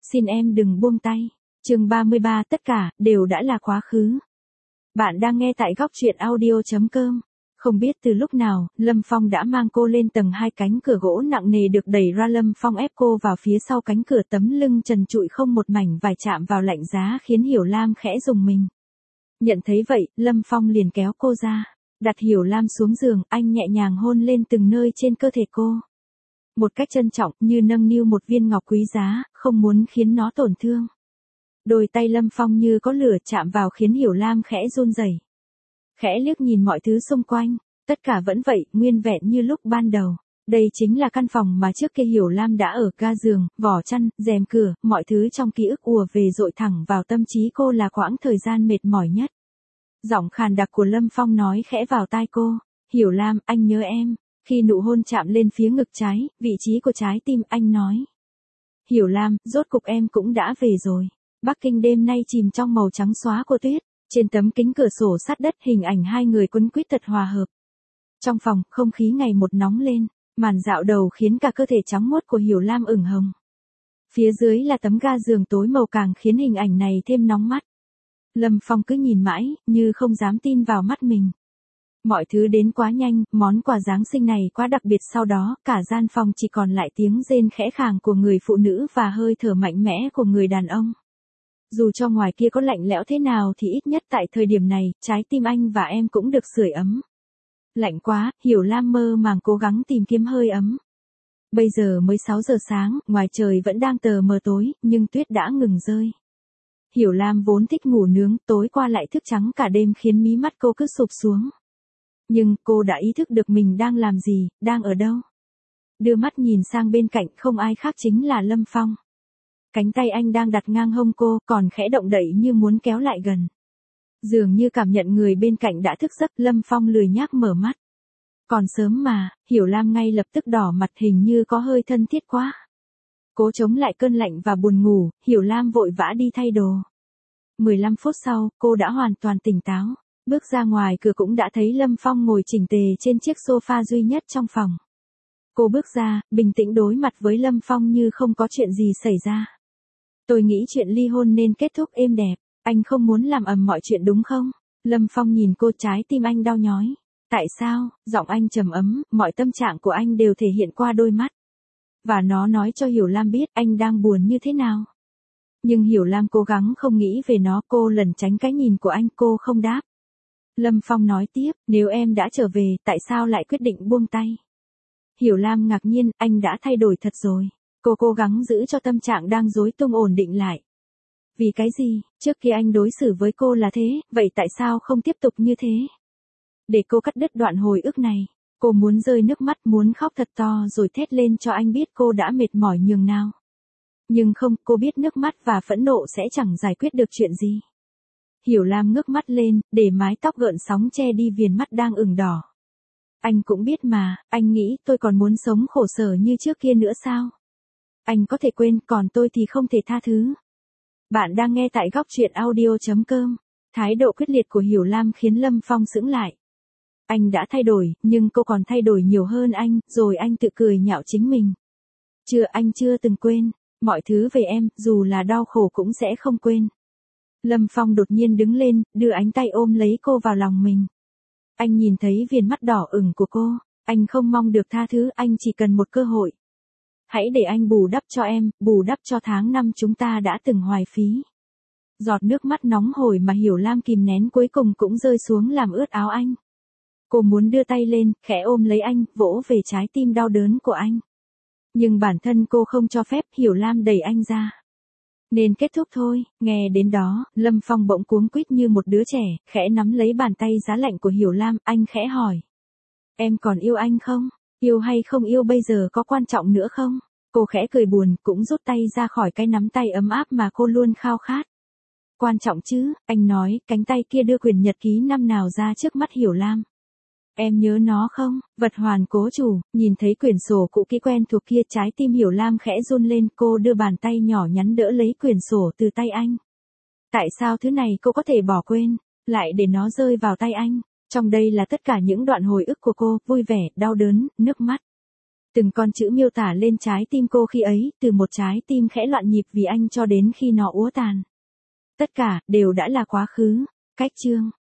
xin em đừng buông tay. Chương 33, tất cả đều đã là quá khứ. Bạn đang nghe tại góc truyện audio.com. Không biết từ lúc nào, Lâm Phong đã mang cô lên tầng 2, cánh cửa gỗ nặng nề được đẩy ra, Lâm Phong ép cô vào phía sau cánh cửa, tấm lưng trần trụi không một mảnh vải chạm vào lạnh giá khiến Hiểu Lam khẽ rùng mình. Nhận thấy vậy, Lâm Phong liền kéo cô ra, đặt Hiểu Lam xuống giường, anh nhẹ nhàng hôn lên từng nơi trên cơ thể cô. Một cách trân trọng, như nâng niu một viên ngọc quý giá, không muốn khiến nó tổn thương. Đôi tay Lâm Phong như có lửa chạm vào khiến Hiểu Lam khẽ run rẩy. Khẽ liếc nhìn mọi thứ xung quanh, tất cả vẫn vậy, nguyên vẹn như lúc ban đầu. Đây chính là căn phòng mà trước kia Hiểu Lam đã ở, ga giường, vỏ chăn, rèm cửa, mọi thứ trong ký ức ùa về dội thẳng vào tâm trí cô là quãng thời gian mệt mỏi nhất. Giọng khàn đặc của Lâm Phong nói khẽ vào tai cô, Hiểu Lam, anh nhớ em. Khi nụ hôn chạm lên phía ngực trái, vị trí của trái tim, anh nói. Hiểu Lam, rốt cục em cũng đã về rồi. Bắc Kinh đêm nay chìm trong màu trắng xóa của tuyết. Trên tấm kính cửa sổ sát đất, hình ảnh hai người quấn quýt thật hòa hợp. Trong phòng, không khí ngày một nóng lên, màn dạo đầu khiến cả cơ thể trắng muốt của Hiểu Lam ửng hồng. Phía dưới là tấm ga giường tối màu càng khiến hình ảnh này thêm nóng mắt. Lâm Phong cứ nhìn mãi, như không dám tin vào mắt mình. Mọi thứ đến quá nhanh, món quà Giáng sinh này quá đặc biệt, sau đó, cả gian phòng chỉ còn lại tiếng rên khẽ khàng của người phụ nữ và hơi thở mạnh mẽ của người đàn ông. Dù cho ngoài kia có lạnh lẽo thế nào thì ít nhất tại thời điểm này, trái tim anh và em cũng được sưởi ấm. Lạnh quá, Hiểu Lam mơ màng cố gắng tìm kiếm hơi ấm. Bây giờ mới 6 giờ sáng, ngoài trời vẫn đang tờ mờ tối, nhưng tuyết đã ngừng rơi. Hiểu Lam vốn thích ngủ nướng, tối qua lại thức trắng cả đêm khiến mí mắt cô cứ sụp xuống. Nhưng cô đã ý thức được mình đang làm gì, đang ở đâu. Đưa mắt nhìn sang bên cạnh, không ai khác chính là Lâm Phong. Cánh tay anh đang đặt ngang hông cô, còn khẽ động đậy như muốn kéo lại gần. Dường như cảm nhận người bên cạnh đã thức giấc, Lâm Phong lười nhác mở mắt. Còn sớm mà, Hiểu Lam ngay lập tức đỏ mặt, hình như có hơi thân thiết quá. Cố chống lại cơn lạnh và buồn ngủ, Hiểu Lam vội vã đi thay đồ. 15 phút sau, cô đã hoàn toàn tỉnh táo. Bước ra ngoài cửa cũng đã thấy Lâm Phong ngồi chỉnh tề trên chiếc sofa duy nhất trong phòng. Cô bước ra, bình tĩnh đối mặt với Lâm Phong như không có chuyện gì xảy ra. Tôi nghĩ chuyện ly hôn nên kết thúc êm đẹp, anh không muốn làm ầm mọi chuyện đúng không? Lâm Phong nhìn cô, trái tim anh đau nhói. Tại sao? Giọng anh trầm ấm, mọi tâm trạng của anh đều thể hiện qua đôi mắt. Và nó nói cho Hiểu Lam biết anh đang buồn như thế nào. Nhưng Hiểu Lam cố gắng không nghĩ về nó, cô lẩn tránh cái nhìn của anh, cô không đáp. Lâm Phong nói tiếp, nếu em đã trở về, tại sao lại quyết định buông tay? Hiểu Lam ngạc nhiên, anh đã thay đổi thật rồi. Cô cố gắng giữ cho tâm trạng đang rối tung ổn định lại. Vì cái gì, trước kia anh đối xử với cô là thế, vậy tại sao không tiếp tục như thế? Để cô cắt đứt đoạn hồi ức này, cô muốn rơi nước mắt, muốn khóc thật to rồi thét lên cho anh biết cô đã mệt mỏi nhường nào. Nhưng không, cô biết nước mắt và phẫn nộ sẽ chẳng giải quyết được chuyện gì. Hiểu Lam ngước mắt lên, để mái tóc gợn sóng che đi viền mắt đang ửng đỏ. Anh cũng biết mà, anh nghĩ tôi còn muốn sống khổ sở như trước kia nữa sao? Anh có thể quên, còn tôi thì không thể tha thứ. Bạn đang nghe tại góc truyện audio.com. Thái độ quyết liệt của Hiểu Lam khiến Lâm Phong sững lại. Anh đã thay đổi, nhưng cô còn thay đổi nhiều hơn anh, rồi anh tự cười nhạo chính mình. Anh chưa từng quên. Mọi thứ về em, dù là đau khổ cũng sẽ không quên. Lâm Phong đột nhiên đứng lên, đưa ánh tay ôm lấy cô vào lòng mình. Anh nhìn thấy viền mắt đỏ ửng của cô. Anh không mong được tha thứ, anh chỉ cần một cơ hội. Hãy để anh bù đắp cho em, bù đắp cho tháng năm chúng ta đã từng hoài phí. Giọt nước mắt nóng hổi mà Hiểu Lam kìm nén cuối cùng cũng rơi xuống làm ướt áo anh. Cô muốn đưa tay lên, khẽ ôm lấy anh, vỗ về trái tim đau đớn của anh. Nhưng bản thân cô không cho phép, Hiểu Lam đẩy anh ra. Nên kết thúc thôi, nghe đến đó, Lâm Phong bỗng cuống quýt như một đứa trẻ, khẽ nắm lấy bàn tay giá lạnh của Hiểu Lam, anh khẽ hỏi. Em còn yêu anh không? Yêu hay không yêu bây giờ có quan trọng nữa không? Cô khẽ cười buồn, cũng rút tay ra khỏi cái nắm tay ấm áp mà cô luôn khao khát. Quan trọng chứ, anh nói, cánh tay kia đưa quyển nhật ký năm nào ra trước mắt Hiểu Lam. Em nhớ nó không? Vật hoàn cố chủ, nhìn thấy quyển sổ cũ kỹ quen thuộc kia, trái tim Hiểu Lam khẽ run lên, cô đưa bàn tay nhỏ nhắn đỡ lấy quyển sổ từ tay anh. Tại sao thứ này cô có thể bỏ quên, lại để nó rơi vào tay anh? Trong đây là tất cả những đoạn hồi ức của cô, vui vẻ, đau đớn, nước mắt. Từng con chữ miêu tả lên trái tim cô khi ấy, từ một trái tim khẽ loạn nhịp vì anh cho đến khi nó úa tàn. Tất cả, đều đã là quá khứ. Cách chương.